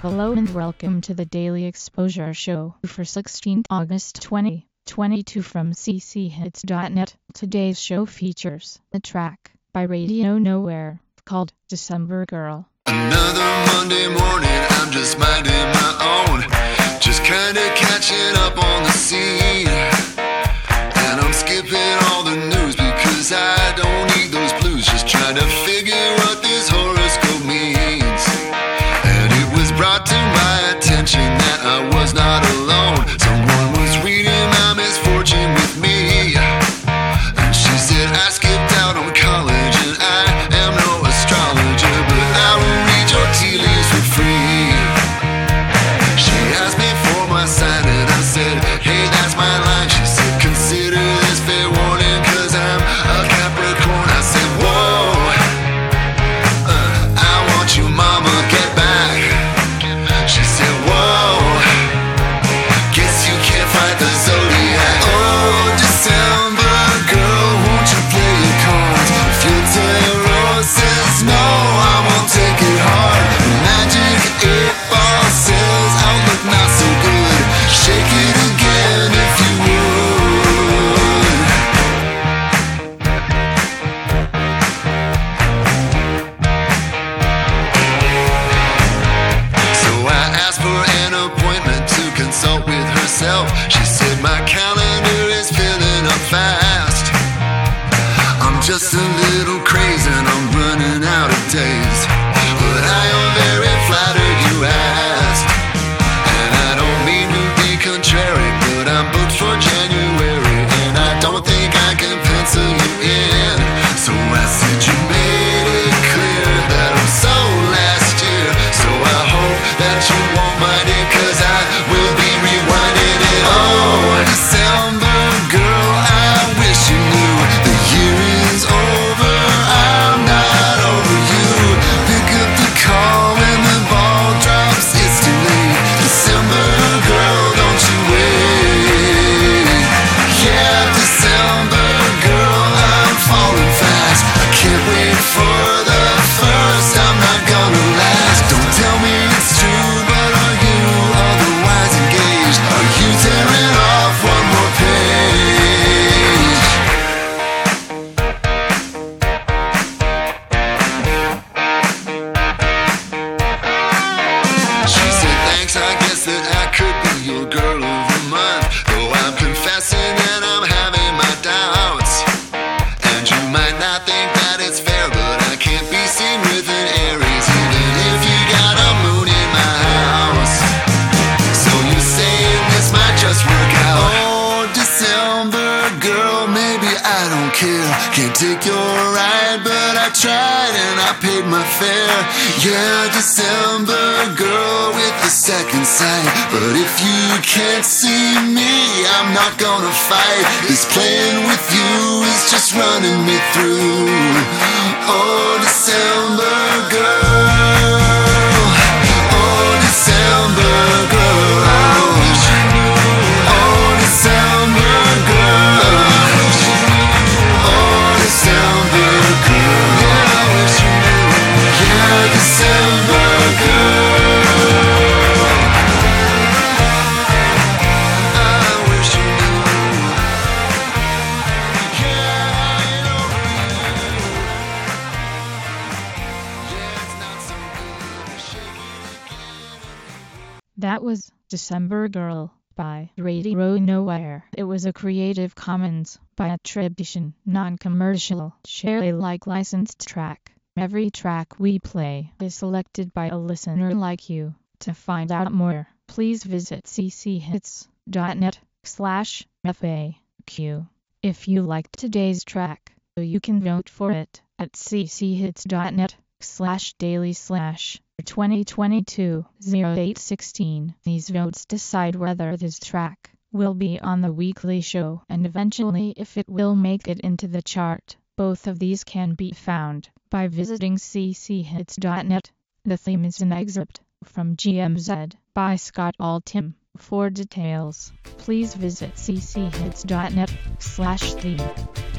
Hello and welcome to the Daily Exposure Show for 16th August 2022 from cchits.net. Today's show features a track by Radio Nowhere called December Girl. Another Monday morning, I'm just minding my own, just kinda catching up on the scene. And I'm skipping all the news because I don't need those blues, just trying to figure what this horoscope means. And it was brought to my attention that I was not alone. Someone was reading my misfortune with me, and she said I skipped out on college and I am no astrologer, but I will read your tea leaves for free. She asked me for my sign and I said, hey, that's my line. She said, consider this fair warning, cause I'm a Capricorn. I said, whoa, I want you, mama, get back. She said, whoa, guess you can't fight the zodiac. Oh, December girl, won't you play your cards? If your tarot says no, I won't take it hard. Magic 8-ball says outlook not so good. Shake it again if you would. So I asked for an appointment to consult with herself. She said my calendar is filling up fast. I'm just a little crazy and I'm running out of days, but I am very flattered you asked. And I don't mean to be contrary, but I'm booked for January and I don't think I can pencil you in. So I said you made it clear that I'm so last year, so I hope that you won't mind it, cause I will be rewinding it. Oh, December girl, I wish you knew the year is over, I'm not over you. Pick up the call when the ball drops, it's too late. December girl, don't you wait. Yeah, December girl, I'm falling fast. I can't wait for the first, I'm not gonna last. Don't tell me it's true, but are you otherwise engaged? Are you tearing off one more page? She said thanks, I guess that I could be your girl of the month, though I'm confessing that I'm having my doubts. And you might not think that it's fair, but I can't be seen with an Aries, even if you got a moon in my house. So you saying this might just work out? Oh, December girl, maybe I don't care. Can't take your ride, but I tried and I paid my fare. Yeah, December girl with the second sight, but if you can't see me, I'm not gonna fight. This playing with you is just running me through. Oh, December girl. Oh, December girl. Oh, December girl. Oh, December girl. Yeah, December girl. I wish you knew. Yeah, I ain't over you. Yeah, it's not so good. Shake it again. That was December Girl by Radio Nowhere. It was a Creative Commons by attribution, non-commercial, share Alike licensed track. Every track we play is selected by a listener like you. To find out more, please visit cchits.net/FAQ. If you liked today's track, you can vote for it at cchits.net/daily/2022-0816. These votes decide whether this track will be on the weekly show and eventually if it will make it into the chart. Both of these can be found by visiting cchits.net. The theme is an excerpt from GMZ by Scott Altham. For details, please visit cchits.net/theme.